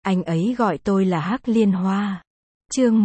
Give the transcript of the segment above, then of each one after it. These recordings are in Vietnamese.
Anh ấy gọi tôi là Hắc Liên Hoa. Chương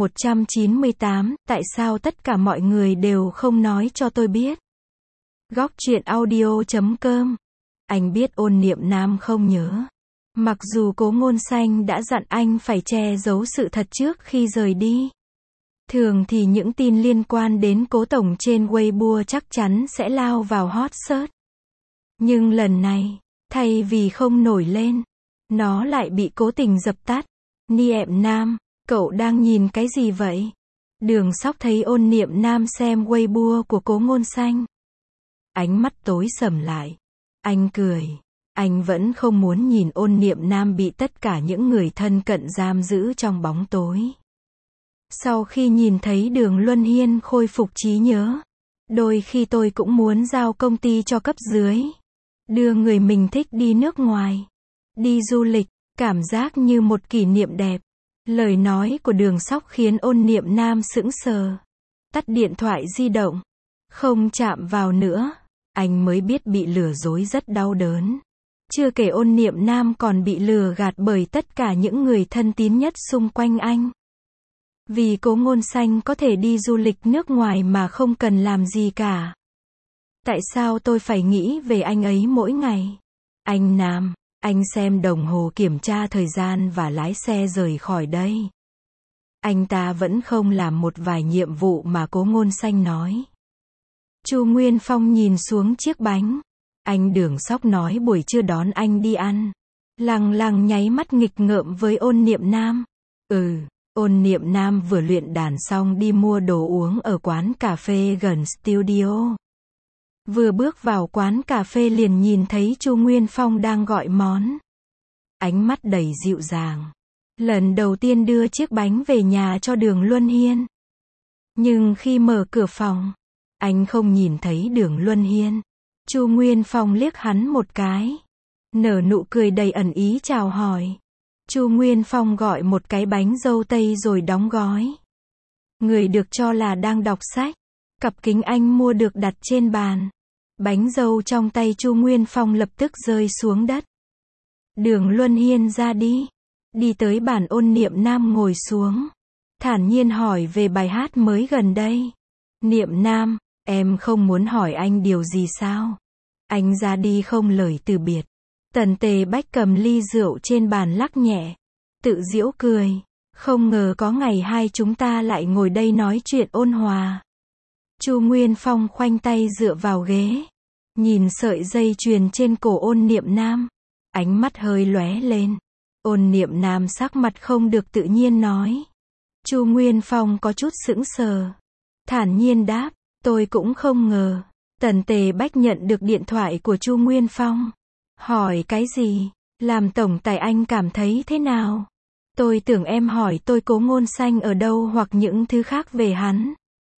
198, tại sao tất cả mọi người đều không nói cho tôi biết? Góc truyện audio.com. Anh biết Ôn Niệm Nam không nhớ. Mặc dù Cố Ngôn Xanh đã dặn anh phải che giấu sự thật trước khi rời đi. Thường thì những tin liên quan đến Cố Tổng trên Weibo chắc chắn sẽ lao vào hot search. Nhưng lần này, thay vì không nổi lên, nó lại bị cố tình dập tắt. Niệm Nam, cậu đang nhìn cái gì vậy? Đường Sóc thấy Ôn Niệm Nam xem Weibo của Cố Ngôn Xanh. Ánh mắt tối sầm lại. Anh cười. Anh vẫn không muốn nhìn Ôn Niệm Nam bị tất cả những người thân cận giam giữ trong bóng tối. Sau khi nhìn thấy Đường Luân Hiên khôi phục trí nhớ, đôi khi tôi cũng muốn giao công ty cho cấp dưới. Đưa người mình thích đi nước ngoài. Đi du lịch, cảm giác như một kỷ niệm đẹp. Lời nói của Đường Sóc khiến Ôn Niệm Nam sững sờ. Tắt điện thoại di động. Không chạm vào nữa. Anh mới biết bị lừa dối rất đau đớn. Chưa kể Ôn Niệm Nam còn bị lừa gạt bởi tất cả những người thân tín nhất xung quanh anh. Vì Cố Ngôn Xanh có thể đi du lịch nước ngoài mà không cần làm gì cả. Tại sao tôi phải nghĩ về anh ấy mỗi ngày? Anh Nam, anh xem đồng hồ kiểm tra thời gian và lái xe rời khỏi đây. Anh ta vẫn không làm một vài nhiệm vụ mà Cố Ngôn Xanh nói. Chu Nguyên Phong nhìn xuống chiếc bánh. Anh Đường Sóc nói buổi trưa đón anh đi ăn. Lằng lằng nháy mắt nghịch ngợm với Ôn Niệm Nam. Ôn Niệm Nam vừa luyện đàn xong đi mua đồ uống ở quán cà phê gần studio. Vừa bước vào quán cà phê liền nhìn thấy Chu Nguyên Phong đang gọi món. Ánh mắt đầy dịu dàng. Lần đầu tiên đưa chiếc bánh về nhà cho Đường Luân Hiên. Nhưng khi mở cửa phòng, anh không nhìn thấy Đường Luân Hiên. Chu Nguyên Phong liếc hắn một cái. Nở nụ cười đầy ẩn ý chào hỏi. Chu Nguyên Phong gọi một cái bánh dâu tây rồi đóng gói. Người được cho là đang đọc sách. Cặp kính anh mua được đặt trên bàn. Bánh dâu trong tay Chu Nguyên Phong lập tức rơi xuống đất. Đường Luân Hiên ra đi. Đi tới bàn Ôn Niệm Nam ngồi xuống. Thản nhiên hỏi về bài hát mới gần đây. Niệm Nam, em không muốn hỏi anh điều gì sao? Anh ra đi không lời từ biệt. Tần Tề Bách cầm ly rượu trên bàn lắc nhẹ. Tự giễu cười. Không ngờ có ngày hai chúng ta lại ngồi đây nói chuyện ôn hòa. Chu Nguyên Phong khoanh tay dựa vào ghế. Nhìn sợi dây chuyền trên cổ Ôn Niệm Nam. Ánh mắt hơi lóe lên. Ôn Niệm Nam sắc mặt không được tự nhiên nói. Chu Nguyên Phong có chút sững sờ. Thản nhiên đáp, tôi cũng không ngờ. Tần Tề Bách nhận được điện thoại của Chu Nguyên Phong. Hỏi cái gì? Làm tổng tài anh cảm thấy thế nào? Tôi tưởng em hỏi tôi Cố Ngôn Xanh ở đâu hoặc những thứ khác về hắn.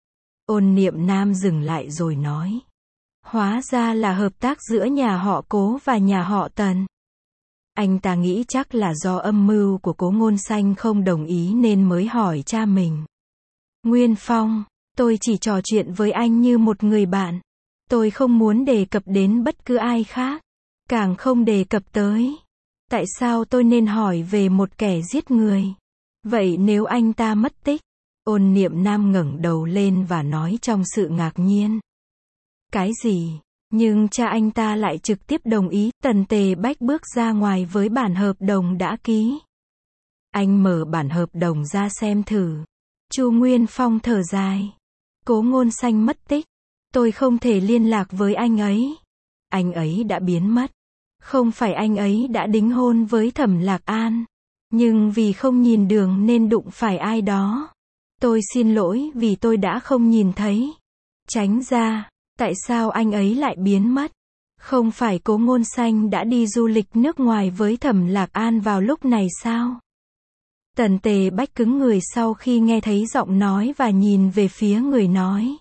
Ôn Niệm Nam dừng lại rồi nói. Hóa ra là hợp tác giữa nhà họ Cố và nhà họ Tần. Anh ta nghĩ chắc là do âm mưu của Cố Ngôn Xanh không đồng ý nên mới hỏi cha mình. Nguyên Phong, tôi chỉ trò chuyện với anh như một người bạn. Tôi không muốn đề cập đến bất cứ ai khác. Càng không đề cập tới. Tại sao tôi nên hỏi về một kẻ giết người? Vậy nếu anh ta mất tích? Ôn Niệm Nam ngẩng đầu lên và nói trong sự ngạc nhiên. Cái gì? Nhưng cha anh ta lại trực tiếp đồng ý. Tần Tề Bách bước ra ngoài với bản hợp đồng đã ký. Anh mở bản hợp đồng ra xem thử. Chu Nguyên Phong thở dài. Cố Ngôn Xanh mất tích. Tôi không thể liên lạc với anh ấy. Anh ấy đã biến mất. Không phải anh ấy đã đính hôn với Thẩm Lạc An. Nhưng vì không nhìn đường nên đụng phải ai đó. Tôi xin lỗi vì tôi đã không nhìn thấy. Tránh ra. Tại sao anh ấy lại biến mất? Không phải Cố Ngôn Xanh đã đi du lịch nước ngoài với Thẩm Lạc An vào lúc này sao? Tần Tề Bách cứng người sau khi nghe thấy giọng nói và nhìn về phía người nói.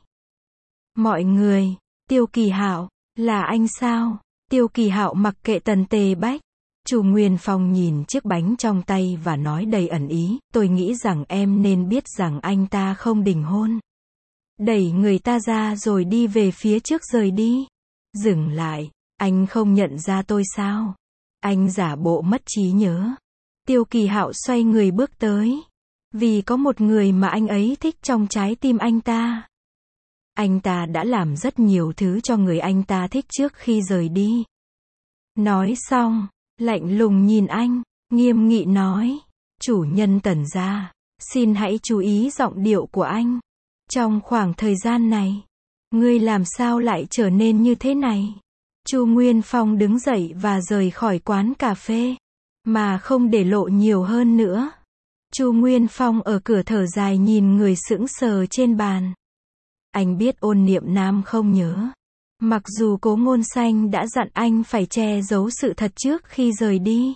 Mọi người, Tiêu Kỳ Hạo, là anh sao? Tiêu Kỳ Hạo mặc kệ Tần Tề Bách. Chu Nguyên Phong nhìn chiếc bánh trong tay và nói đầy ẩn ý, tôi nghĩ rằng em nên biết rằng anh ta không đính hôn. Đẩy người ta ra rồi đi về phía trước rời đi. Dừng lại, anh không nhận ra tôi sao? Anh giả bộ mất trí nhớ. Tiêu Kỳ Hạo xoay người bước tới. Vì có một người mà anh ấy thích trong trái tim anh ta. Anh ta đã làm rất nhiều thứ cho người anh ta thích trước khi rời đi. Nói xong, lạnh lùng nhìn anh, nghiêm nghị nói, chủ nhân Tần gia, xin hãy chú ý giọng điệu của anh. Trong khoảng thời gian này, ngươi làm sao lại trở nên như thế này? Chu Nguyên Phong đứng dậy và rời khỏi quán cà phê, mà không để lộ nhiều hơn nữa. Chu Nguyên Phong ở cửa thở dài nhìn người sững sờ trên bàn. Anh biết Ôn Niệm Nam không nhớ. Mặc dù Cố Ngôn Xanh đã dặn anh phải che giấu sự thật trước khi rời đi.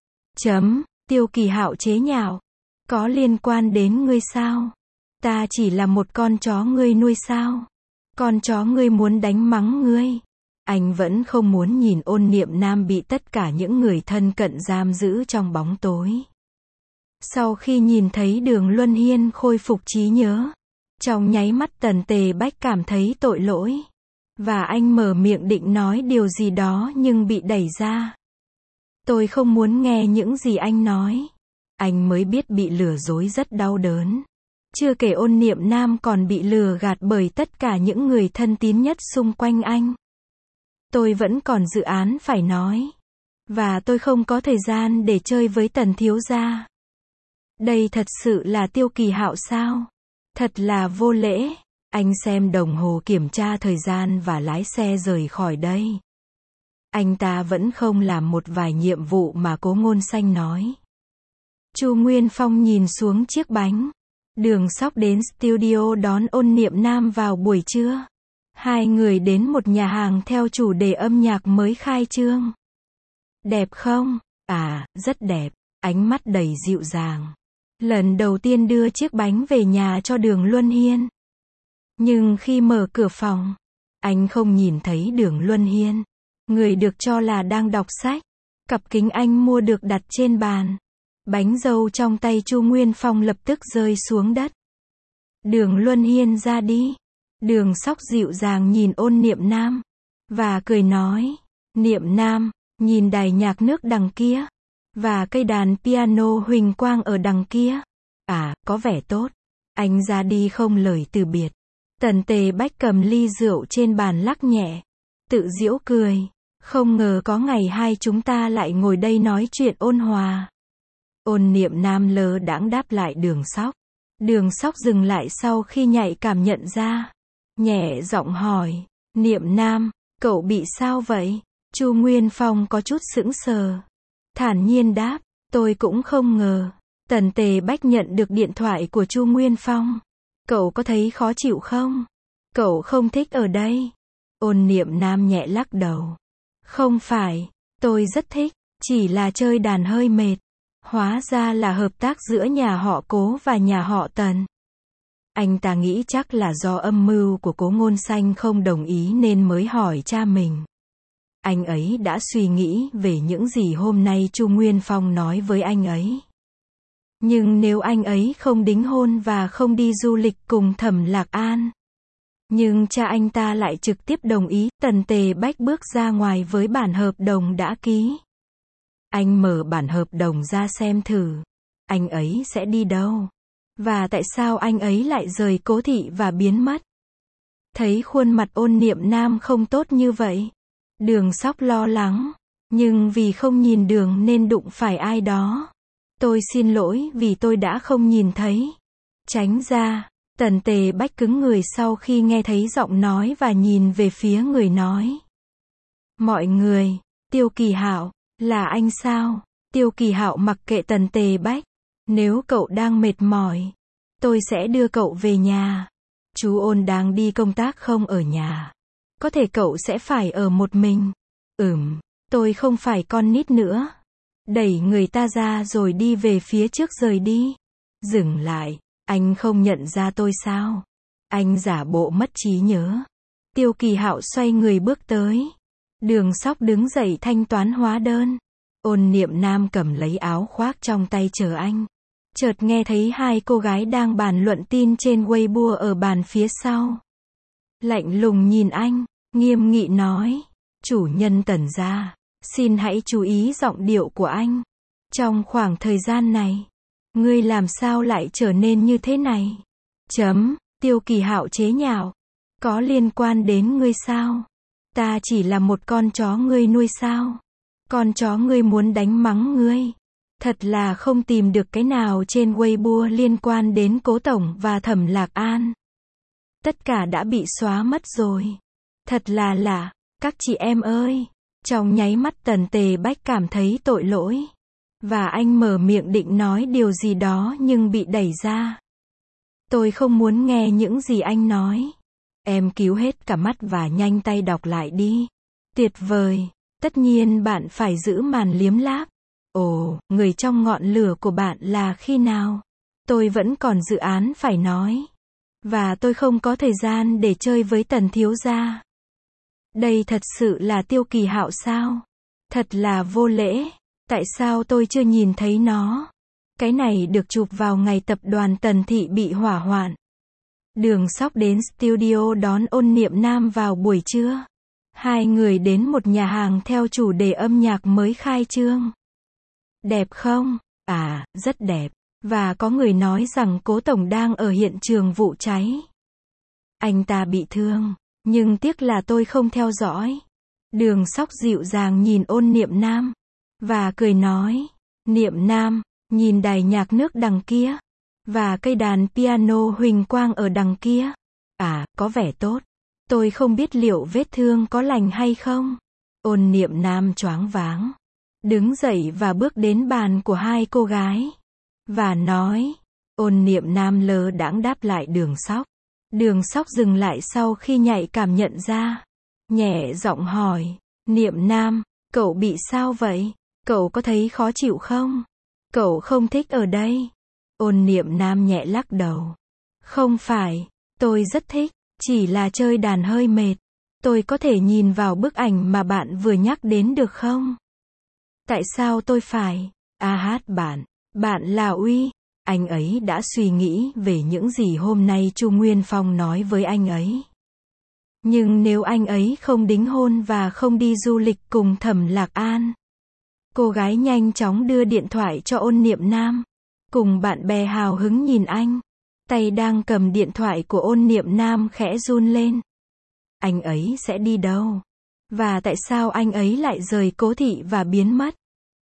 Tiêu Kỳ Hạo chế nhạo. Có liên quan đến ngươi sao? Ta chỉ là một con chó ngươi nuôi sao? Con chó ngươi muốn đánh mắng ngươi. Anh vẫn không muốn nhìn Ôn Niệm Nam bị tất cả những người thân cận giam giữ trong bóng tối. Sau khi nhìn thấy Đường Luân Hiên khôi phục trí nhớ, trong nháy mắt Tần Tề Bách cảm thấy tội lỗi. Và anh mở miệng định nói điều gì đó nhưng bị đẩy ra. Tôi không muốn nghe những gì anh nói. Anh mới biết bị lừa dối rất đau đớn. Chưa kể Ôn Niệm Nam còn bị lừa gạt bởi tất cả những người thân tín nhất xung quanh anh. Tôi vẫn còn dự án phải nói. Và tôi không có thời gian để chơi với Tần thiếu gia. Đây thật sự là Tiêu Kỳ Hạo sao? Thật là vô lễ. Anh xem đồng hồ kiểm tra thời gian và lái xe rời khỏi đây. Anh ta vẫn không làm một vài nhiệm vụ mà Cố Ngôn Xanh nói. Chu Nguyên Phong nhìn xuống chiếc bánh. Đường Sóc đến studio đón Ôn Niệm Nam vào buổi trưa. Hai người đến một nhà hàng theo chủ đề âm nhạc mới khai trương. Đẹp không? À, rất đẹp. Ánh mắt đầy dịu dàng. Lần đầu tiên đưa chiếc bánh về nhà cho Đường Luân Hiên. Nhưng khi mở cửa phòng, anh không nhìn thấy Đường Luân Hiên. Người được cho là đang đọc sách. Cặp kính anh mua được đặt trên bàn. Bánh dâu trong tay Chu Nguyên Phong lập tức rơi xuống đất. Đường Luân Hiên ra đi. Đường Sóc dịu dàng nhìn Ôn Niệm Nam. Và cười nói. Niệm Nam, nhìn đài nhạc nước đằng kia. Và cây đàn piano huỳnh quang ở đằng kia. À, có vẻ tốt. Anh ra đi không lời từ biệt. Tần Tề Bách cầm ly rượu trên bàn lắc nhẹ. Tự giễu cười. Không ngờ có ngày hai chúng ta lại ngồi đây nói chuyện ôn hòa. Ôn Niệm Nam lơ đãng đáp lại Đường Sóc. Đường Sóc dừng lại sau khi nhạy cảm nhận ra. Nhẹ giọng hỏi. Niệm Nam, cậu bị sao vậy? Chu Nguyên Phong có chút sững sờ. Thản nhiên đáp. Tôi cũng không ngờ. Tần Tề Bách nhận được điện thoại của Chu Nguyên Phong. Cậu có thấy khó chịu không? Cậu không thích ở đây. Ôn Niệm Nam nhẹ lắc đầu. Không phải, tôi rất thích, chỉ là chơi đàn hơi mệt. Hóa ra là hợp tác giữa nhà họ Cố và nhà họ Tần. Anh ta nghĩ chắc là do âm mưu của Cố Ngôn Xanh không đồng ý nên mới hỏi cha mình. Anh ấy đã suy nghĩ về những gì hôm nay Chu Nguyên Phong nói với anh ấy. Nhưng nếu anh ấy không đính hôn và không đi du lịch cùng Thẩm Lạc An. Nhưng cha anh ta lại trực tiếp đồng ý. Tần Tề Bách bước ra ngoài với bản hợp đồng đã ký. Anh mở bản hợp đồng ra xem thử. Anh ấy sẽ đi đâu? Và tại sao anh ấy lại rời Cố thị và biến mất? Thấy khuôn mặt Ôn Niệm Nam không tốt như vậy. Đường Sóc lo lắng. Nhưng vì không nhìn đường nên đụng phải ai đó. Tôi xin lỗi vì tôi đã không nhìn thấy. Tránh ra. Tần Tề Bách cứng người sau khi nghe thấy giọng nói và nhìn về phía người nói. Mọi người, Tiêu Kỳ Hạo, là anh sao? Tiêu Kỳ Hạo mặc kệ Tần Tề Bách. Nếu cậu đang mệt mỏi, tôi sẽ đưa cậu về nhà. Chú Ôn đang đi công tác không ở nhà. Có thể cậu sẽ phải ở một mình. Tôi không phải con nít nữa. Đẩy người ta ra rồi đi về phía trước rời đi. Dừng lại. Anh không nhận ra tôi sao? Anh giả bộ mất trí nhớ. Tiêu Kỳ Hạo xoay người bước tới. Đường Sóc đứng dậy thanh toán hóa đơn. Ôn Niệm Nam cầm lấy áo khoác trong tay chờ anh. Chợt nghe thấy hai cô gái đang bàn luận tin trên Weibo ở bàn phía sau. Lạnh lùng nhìn anh, nghiêm nghị nói. Chủ nhân Tần gia, xin hãy chú ý giọng điệu của anh. Trong khoảng thời gian này, ngươi làm sao lại trở nên như thế này? Tiêu Kỳ Hạo chế nhạo. Có liên quan đến ngươi sao? Ta chỉ là một con chó ngươi nuôi sao? Con chó ngươi muốn đánh mắng ngươi. Thật là không tìm được cái nào trên Weibo liên quan đến Cố Tổng và Thẩm Lạc An. Tất cả đã bị xóa mất rồi. Thật là lạ, các chị em ơi. Trong nháy mắt Tần Tề Bách cảm thấy tội lỗi. Và anh mở miệng định nói điều gì đó nhưng bị đẩy ra. Tôi không muốn nghe những gì anh nói. Em cứu hết cả mắt và nhanh tay đọc lại đi. Tuyệt vời. Tất nhiên bạn phải giữ màn liếm láp. Ồ, người trong ngọn lửa của bạn là khi nào? Tôi vẫn còn dự án phải nói. Và tôi không có thời gian để chơi với Tần thiếu gia. Đây thật sự là Tiêu Kỳ Hạo sao? Thật là vô lễ. Tại sao tôi chưa nhìn thấy nó? Cái này được chụp vào ngày tập đoàn Tần Thị bị hỏa hoạn. Đường Sóc đến studio đón Ôn Niệm Nam vào buổi trưa. Hai người đến một nhà hàng theo chủ đề âm nhạc mới khai trương. Đẹp không? À, rất đẹp. Và có người nói rằng Cố Tổng đang ở hiện trường vụ cháy. Anh ta bị thương, nhưng tiếc là tôi không theo dõi. Đường Sóc dịu dàng nhìn Ôn Niệm Nam. Và cười nói, Niệm Nam, nhìn đài nhạc nước đằng kia. Và cây đàn piano huỳnh quang ở đằng kia. À, có vẻ tốt. Tôi không biết liệu vết thương có lành hay không. Ôn Niệm Nam choáng váng. Đứng dậy và bước đến bàn của hai cô gái. Và nói, Ôn Niệm Nam lơ đãng đáp lại Đường Sóc. Đường Sóc dừng lại sau khi nhạy cảm nhận ra. Nhẹ giọng hỏi, Niệm Nam, cậu bị sao vậy? Cậu có thấy khó chịu không? Cậu không thích ở đây. Ôn Niệm Nam nhẹ lắc đầu. Không phải, tôi rất thích, chỉ là chơi đàn hơi mệt. Tôi có thể nhìn vào bức ảnh mà bạn vừa nhắc đến được không? Tại sao tôi phải? Hát bạn là Uy. Anh ấy đã suy nghĩ về những gì hôm nay Chu Nguyên Phong nói với anh ấy. Nhưng nếu anh ấy không đính hôn và không đi du lịch cùng Thẩm Lạc An. Cô gái nhanh chóng đưa điện thoại cho Ôn Niệm Nam. Cùng bạn bè hào hứng nhìn anh. Tay đang cầm điện thoại của Ôn Niệm Nam khẽ run lên. Anh ấy sẽ đi đâu? Và tại sao anh ấy lại rời Cố thị và biến mất?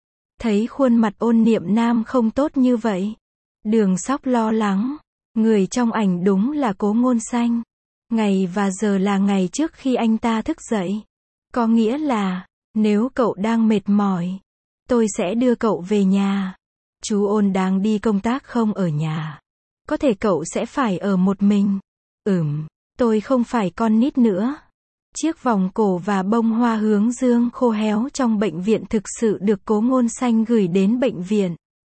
Thấy khuôn mặt Ôn Niệm Nam không tốt như vậy. Đường Sóc lo lắng. Người trong ảnh đúng là Cố Ngôn Xanh. Ngày và giờ là ngày trước khi anh ta thức dậy. Có nghĩa là, nếu cậu đang mệt mỏi, tôi sẽ đưa cậu về nhà. Chú Ôn đang đi công tác không ở nhà. Có thể cậu sẽ phải ở một mình. Tôi không phải con nít nữa. Chiếc vòng cổ và bông hoa hướng dương khô héo trong bệnh viện thực sự được Cố Ngôn Xanh gửi đến bệnh viện.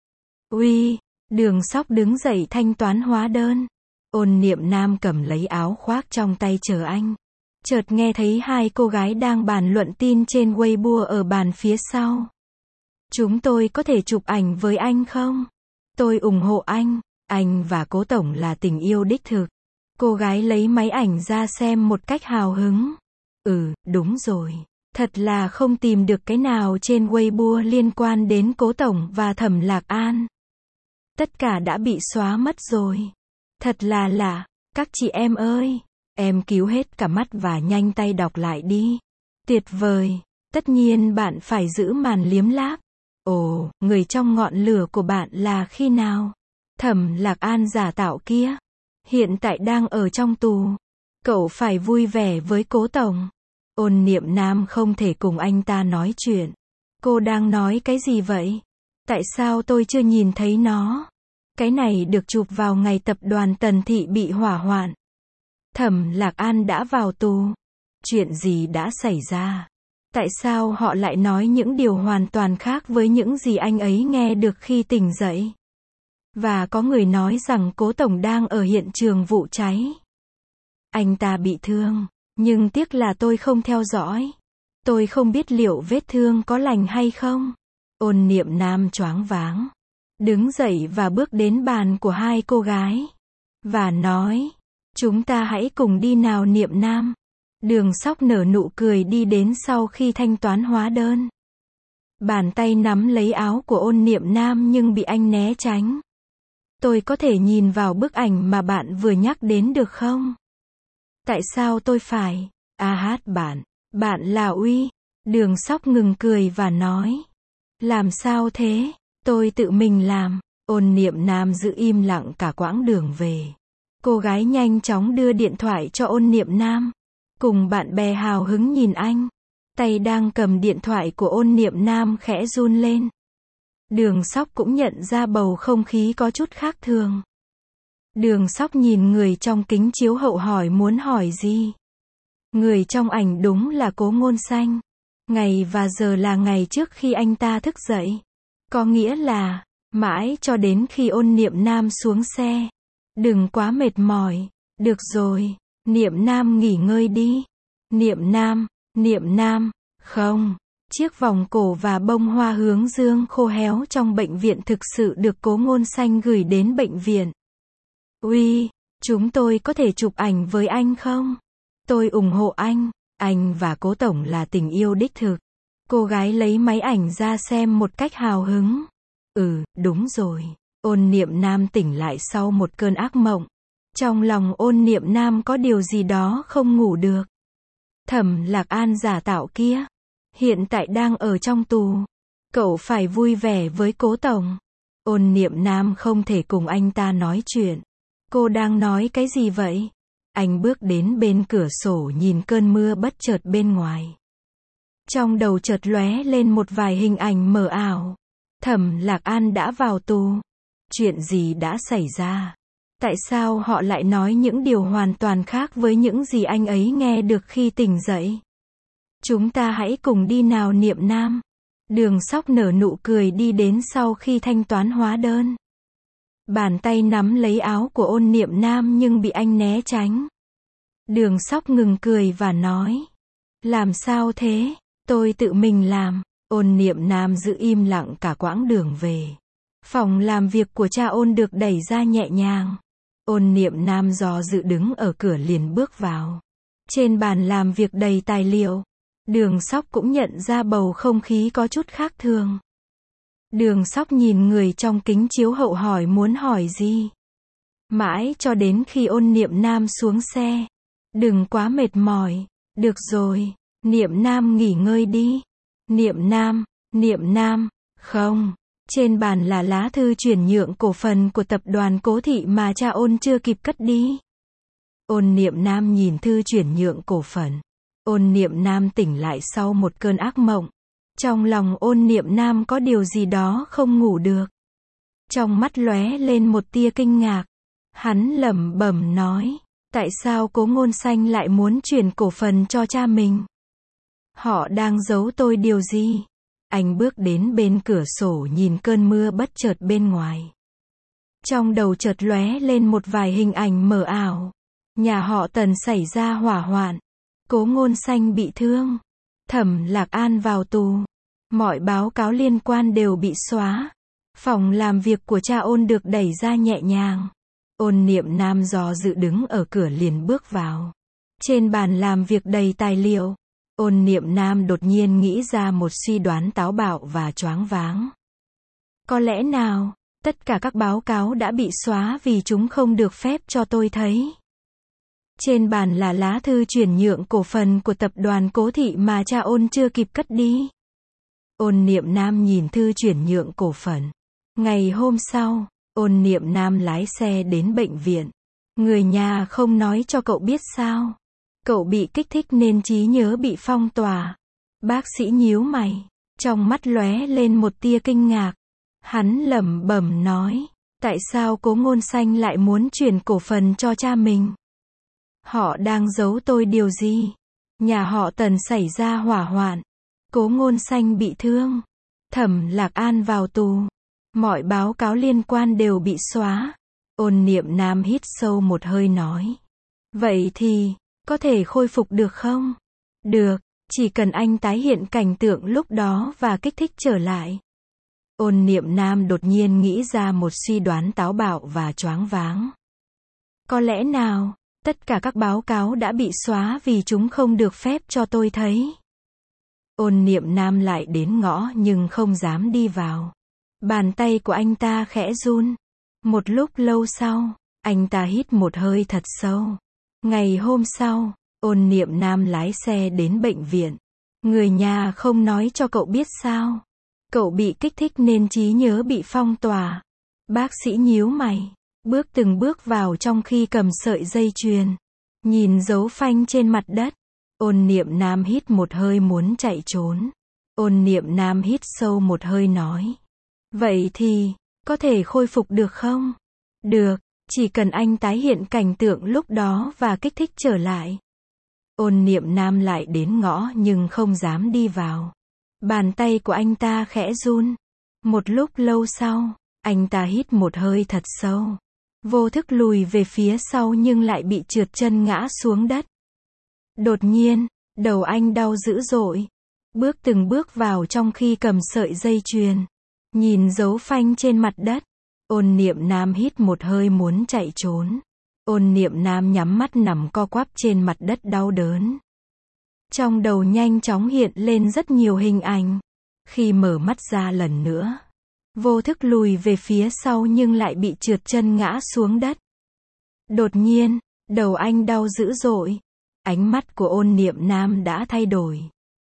Uy, Đường Sóc đứng dậy thanh toán hóa đơn. Ôn Niệm Nam cầm lấy áo khoác trong tay chờ anh. Chợt nghe thấy hai cô gái đang bàn luận tin trên Weibo ở bàn phía sau. Chúng tôi có thể chụp ảnh với anh không? Tôi ủng hộ anh. Anh và Cố Tổng là tình yêu đích thực. Cô gái lấy máy ảnh ra xem một cách hào hứng. Đúng rồi. Thật là không tìm được cái nào trên Weibo liên quan đến Cố Tổng và Thẩm Lạc An. Tất cả đã bị xóa mất rồi. Thật là lạ, các chị em ơi. Em cứu hết cả mắt và nhanh tay đọc lại đi. Tuyệt vời. Tất nhiên bạn phải giữ màn liếm láp. Ồ, người trong ngọn lửa của bạn là khi nào? Thẩm Lạc An giả tạo kia. Hiện tại đang ở trong tù. Cậu phải vui vẻ với Cố Tổng. Ôn Niệm Nam không thể cùng anh ta nói chuyện. Cô đang nói cái gì vậy? Tại sao tôi chưa nhìn thấy nó? Cái này được chụp vào ngày tập đoàn Tần Thị bị hỏa hoạn. Thẩm Lạc An đã vào tù. Chuyện gì đã xảy ra? Tại sao họ lại nói những điều hoàn toàn khác với những gì anh ấy nghe được khi tỉnh dậy? Và có người nói rằng Cố Tổng đang ở hiện trường vụ cháy. Anh ta bị thương, nhưng tiếc là tôi không theo dõi. Tôi không biết liệu vết thương có lành hay không. Ôn Niệm Nam choáng váng. Đứng dậy và bước đến bàn của hai cô gái. Và nói, chúng ta hãy cùng đi nào Niệm Nam. Đường Sóc nở nụ cười đi đến sau khi thanh toán hóa đơn. Bàn tay nắm lấy áo của Ôn Niệm Nam nhưng bị anh né tránh. Tôi có thể nhìn vào bức ảnh mà bạn vừa nhắc đến được không? Tại sao tôi phải? Bạn là Uy. Đường Sóc ngừng cười và nói. Làm sao thế? Tôi tự mình làm. Ôn Niệm Nam giữ im lặng cả quãng đường về. Cô gái nhanh chóng đưa điện thoại cho Ôn Niệm Nam. Cùng bạn bè hào hứng nhìn anh. Tay đang cầm điện thoại của Ôn Niệm Nam khẽ run lên. Đường Sóc cũng nhận ra bầu không khí có chút khác thường. Đường Sóc nhìn người trong kính chiếu hậu hỏi muốn hỏi gì. Người trong ảnh đúng là Cố Ngôn Xanh. Ngày và giờ là ngày trước khi anh ta thức dậy. Có nghĩa là, mãi cho đến khi Ôn Niệm Nam xuống xe. Đừng quá mệt mỏi. Được rồi, Niệm Nam nghỉ ngơi đi. Niệm Nam, không. Chiếc vòng cổ và bông hoa hướng dương khô héo trong bệnh viện thực sự được Cố Ngôn Xanh gửi đến bệnh viện. Uy, chúng tôi có thể chụp ảnh với anh không? Tôi ủng hộ anh và Cố Tổng là tình yêu đích thực. Cô gái lấy máy ảnh ra xem một cách hào hứng. Đúng rồi. Ôn Niệm Nam tỉnh lại sau một cơn ác mộng. Trong lòng Ôn Niệm Nam có điều gì đó không ngủ được. Thẩm Lạc An giả tạo kia. Hiện tại đang ở trong tù. Cậu phải vui vẻ với Cố Tổng. Ôn Niệm Nam không thể cùng anh ta nói chuyện. Cô đang nói cái gì vậy? Anh bước đến bên cửa sổ nhìn cơn mưa bất chợt bên ngoài. Trong đầu chợt lóe lên một vài hình ảnh mờ ảo. Thẩm Lạc An đã vào tù. Chuyện gì đã xảy ra? Tại sao họ lại nói những điều hoàn toàn khác với những gì anh ấy nghe được khi tỉnh dậy? Chúng ta hãy cùng đi nào Niệm Nam. Đường Sóc nở nụ cười đi đến sau khi thanh toán hóa đơn. Bàn tay nắm lấy áo của Ôn Niệm Nam nhưng bị anh né tránh. Đường Sóc ngừng cười và nói. Làm sao thế? Tôi tự mình làm. Ôn Niệm Nam giữ im lặng cả quãng đường về. Phòng làm việc của cha Ôn được đẩy ra nhẹ nhàng. Ôn Niệm Nam do dự đứng ở cửa liền bước vào. Trên bàn làm việc đầy tài liệu. Đường Sóc cũng nhận ra bầu không khí có chút khác thường. Đường Sóc nhìn người trong kính chiếu hậu hỏi muốn hỏi gì. Mãi cho đến khi Ôn Niệm Nam xuống xe. Đừng quá mệt mỏi. Được rồi, Niệm Nam nghỉ ngơi đi. Niệm Nam, không. Trên bàn là lá thư chuyển nhượng cổ phần của tập đoàn Cố Thị mà cha Ôn chưa kịp cất đi. Ôn Niệm Nam nhìn thư chuyển nhượng cổ phần. Ôn Niệm Nam tỉnh lại sau một cơn ác mộng. Trong lòng Ôn Niệm Nam có điều gì đó không ngủ được. Trong mắt lóe lên một tia kinh ngạc. Hắn lẩm bẩm nói. Tại sao Cố Ngôn Xanh lại muốn chuyển cổ phần cho cha mình? Họ đang giấu tôi điều gì? Anh bước đến bên cửa sổ nhìn cơn mưa bất chợt bên ngoài. Trong đầu chợt lóe lên một vài hình ảnh mờ ảo. Nhà họ Tần xảy ra hỏa hoạn. Cố Ngôn Xanh bị thương. Thẩm Lạc An vào tù. Mọi báo cáo liên quan đều bị xóa. Phòng làm việc của cha Ôn được đẩy ra nhẹ nhàng. Ôn Niệm Nam do dự đứng ở cửa liền bước vào. Trên bàn làm việc đầy tài liệu. Ôn Niệm Nam đột nhiên nghĩ ra một suy đoán táo bạo và choáng váng. Có lẽ nào, tất cả các báo cáo đã bị xóa vì chúng không được phép cho tôi thấy. Trên bàn là lá thư chuyển nhượng cổ phần của tập đoàn Cố Thị mà cha Ôn chưa kịp cất đi. Ôn Niệm Nam nhìn thư chuyển nhượng cổ phần. Ngày hôm sau, Ôn Niệm Nam lái xe đến bệnh viện. Người nhà không nói cho cậu biết sao? Cậu bị kích thích nên trí nhớ bị phong tỏa. Bác sĩ nhíu mày. Trong mắt lóe lên một tia kinh ngạc. Hắn lẩm bẩm nói. Tại sao Cố Ngôn Xanh lại muốn chuyển cổ phần cho cha mình? Họ đang giấu tôi điều gì? Nhà họ Tần xảy ra hỏa hoạn. Cố Ngôn Xanh bị thương. Thẩm Lạc An vào tù. Mọi báo cáo liên quan đều bị xóa. Ôn Niệm Nam hít sâu một hơi nói. Vậy thì, có thể khôi phục được không? Được, chỉ cần anh tái hiện cảnh tượng lúc đó và kích thích trở lại. Ôn Niệm Nam đột nhiên nghĩ ra một suy đoán táo bạo và choáng váng. Có lẽ nào, tất cả các báo cáo đã bị xóa vì chúng không được phép cho tôi thấy. Ôn Niệm Nam lại đến ngõ nhưng không dám đi vào. Bàn tay của anh ta khẽ run. Một lúc lâu sau, anh ta hít một hơi thật sâu. Ngày hôm sau, Ôn Niệm Nam lái xe đến bệnh viện. Người nhà không nói cho cậu biết sao. Cậu bị kích thích nên trí nhớ bị phong tỏa. Bác sĩ nhíu mày, bước từng bước vào trong khi cầm sợi dây chuyền. Nhìn dấu phanh trên mặt đất. Ôn Niệm Nam hít một hơi muốn chạy trốn. Ôn Niệm Nam hít sâu một hơi nói. Vậy thì, có thể khôi phục được không? Được, chỉ cần anh tái hiện cảnh tượng lúc đó và kích thích trở lại. Ôn Niệm Nam lại đến ngõ nhưng không dám đi vào. Bàn tay của anh ta khẽ run. Một lúc lâu sau, anh ta hít một hơi thật sâu. Vô thức lùi về phía sau nhưng lại bị trượt chân ngã xuống đất. Đột nhiên, đầu anh đau dữ dội. Bước từng bước vào trong khi cầm sợi dây chuyền. Nhìn dấu phanh trên mặt đất. Ôn Niệm Nam hít một hơi muốn chạy trốn. Ôn Niệm Nam nhắm mắt nằm co quắp trên mặt đất đau đớn. Trong đầu nhanh chóng hiện lên rất nhiều hình ảnh. Khi mở mắt ra lần nữa, vô thức lùi về phía sau nhưng lại bị trượt chân ngã xuống đất. Đột nhiên, đầu anh đau dữ dội. Ánh mắt của Ôn Niệm Nam đã thay đổi.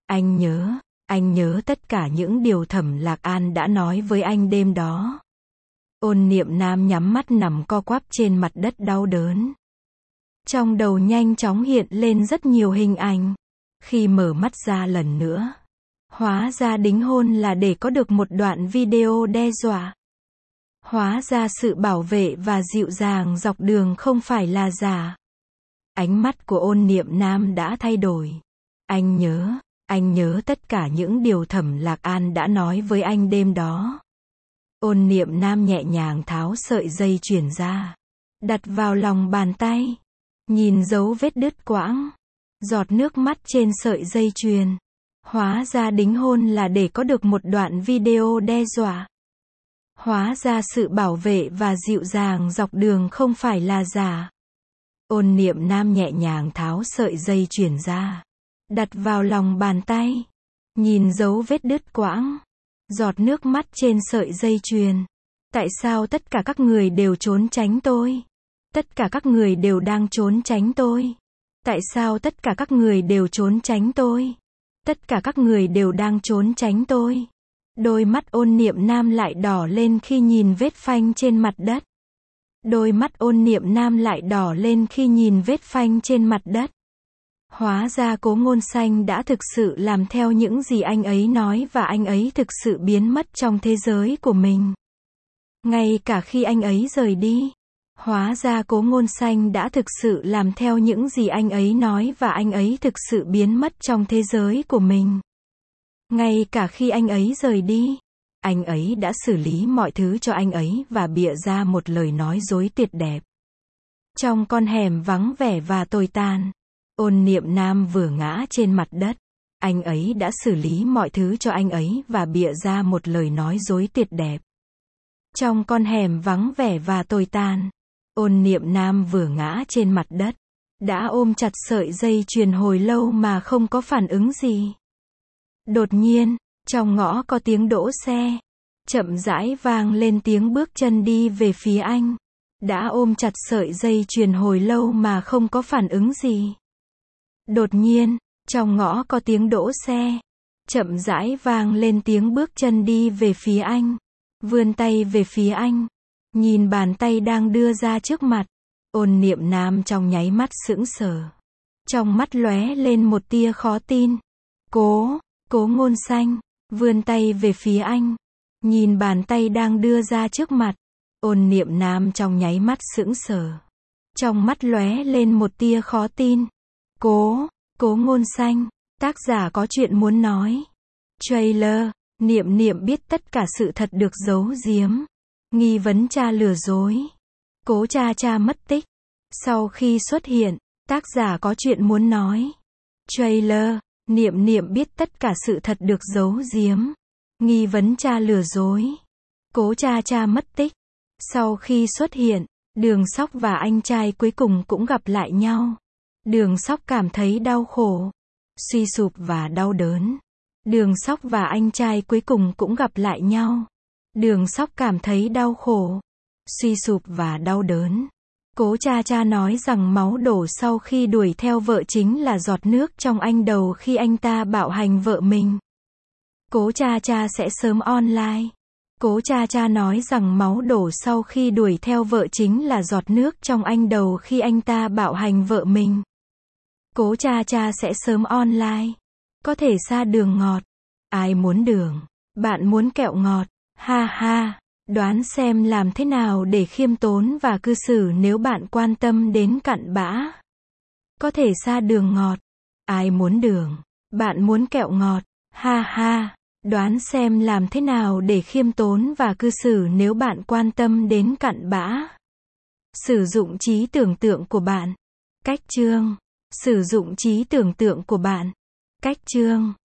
Anh nhớ tất cả những điều Thẩm Lạc An đã nói với anh đêm đó. Ôn Niệm Nam nhắm mắt nằm co quắp trên mặt đất đau đớn. Trong đầu nhanh chóng hiện lên rất nhiều hình ảnh. Khi mở mắt ra lần nữa, hóa ra đính hôn là để có được một đoạn video đe dọa. Hóa ra sự bảo vệ và dịu dàng dọc đường không phải là giả. Ánh mắt của Ôn Niệm Nam đã thay đổi. Anh nhớ tất cả những điều Thẩm Lạc An đã nói với anh đêm đó. Ôn Niệm Nam nhẹ nhàng tháo sợi dây chuyền ra, đặt vào lòng bàn tay, nhìn dấu vết đứt quãng, giọt nước mắt trên sợi dây chuyền. Hóa ra đính hôn là để có được một đoạn video đe dọa. Hóa ra sự bảo vệ và dịu dàng dọc đường không phải là giả. Ôn Niệm Nam nhẹ nhàng tháo sợi dây chuyền ra, đặt vào lòng bàn tay, nhìn dấu vết đứt quãng, giọt nước mắt trên sợi dây chuyền. Tại sao tất cả các người đều trốn tránh tôi? Tất cả các người đều đang trốn tránh tôi. Tại sao tất cả các người đều trốn tránh tôi? Tất cả các người đều đang trốn tránh tôi. Đôi mắt Ôn Niệm Nam lại đỏ lên khi nhìn vết phanh trên mặt đất. Đôi mắt Ôn Niệm Nam lại đỏ lên khi nhìn vết phanh trên mặt đất. Hóa ra Cố Ngôn Xanh đã thực sự làm theo những gì anh ấy nói và anh ấy thực sự biến mất trong thế giới của mình. Ngay cả khi anh ấy rời đi, hóa ra Cố Ngôn Xanh đã thực sự làm theo những gì anh ấy nói và anh ấy thực sự biến mất trong thế giới của mình. Ngay cả khi anh ấy rời đi, anh ấy đã xử lý mọi thứ cho anh ấy và bịa ra một lời nói dối tuyệt đẹp. Trong con hẻm vắng vẻ và tồi tàn, Ôn Niệm Nam vừa ngã trên mặt đất. Anh ấy đã xử lý mọi thứ cho anh ấy và bịa ra một lời nói dối tuyệt đẹp. Trong con hẻm vắng vẻ và tồi tàn, Ôn Niệm Nam vừa ngã trên mặt đất, đã ôm chặt sợi dây chuyền hồi lâu mà không có phản ứng gì. Đột nhiên, trong ngõ có tiếng đỗ xe. Chậm rãi vang lên tiếng bước chân đi về phía anh. Đã ôm chặt sợi dây chuyền hồi lâu mà không có phản ứng gì. Đột nhiên, trong ngõ có tiếng đỗ xe. Chậm rãi vang lên tiếng bước chân đi về phía anh. Vươn tay về phía anh. Nhìn bàn tay đang đưa ra trước mặt. Ôn Niệm Nam trong nháy mắt sững sờ. Trong mắt lóe lên một tia khó tin. Cố Ngôn Xanh, vươn tay về phía anh. Nhìn bàn tay đang đưa ra trước mặt. Ôn Niệm Nam trong nháy mắt sững sờ. Trong mắt lóe lên một tia khó tin. Cố Ngôn Xanh, tác giả có chuyện muốn nói. Trailer, Niệm Niệm biết tất cả sự thật được giấu giếm. Nghi vấn cha lừa dối. Cố cha mất tích. Sau khi xuất hiện, tác giả có chuyện muốn nói. Trailer, Niệm Niệm biết tất cả sự thật được giấu giếm. Nghi vấn cha lừa dối. Cố cha mất tích. Sau khi xuất hiện, Đường Sóc và anh trai cuối cùng cũng gặp lại nhau. Đường Sóc cảm thấy đau khổ, suy sụp và đau đớn. Đường Sóc và anh trai cuối cùng cũng gặp lại nhau. Đường Sóc cảm thấy đau khổ, suy sụp và đau đớn. Cố cha cha nói rằng máu đổ sau khi đuổi theo vợ chính là giọt nước trong anh đầu khi anh ta bạo hành vợ mình. Cố cha cha sẽ sớm online. Cố cha cha nói rằng máu đổ sau khi đuổi theo vợ chính là giọt nước trong anh đầu khi anh ta bạo hành vợ mình. Cố cha cha sẽ sớm online. Có thể xa đường ngọt. Ai muốn đường? Bạn muốn kẹo ngọt. Ha ha. Đoán xem làm thế nào để khiêm tốn và cư xử nếu bạn quan tâm đến cặn bã. Có thể xa đường ngọt. Ai muốn đường? Bạn muốn kẹo ngọt. Ha ha. Đoán xem làm thế nào để khiêm tốn và cư xử nếu bạn quan tâm đến cặn bã. Sử dụng trí tưởng tượng của bạn. Cách chương. Sử dụng trí tưởng tượng của bạn. Cách chương.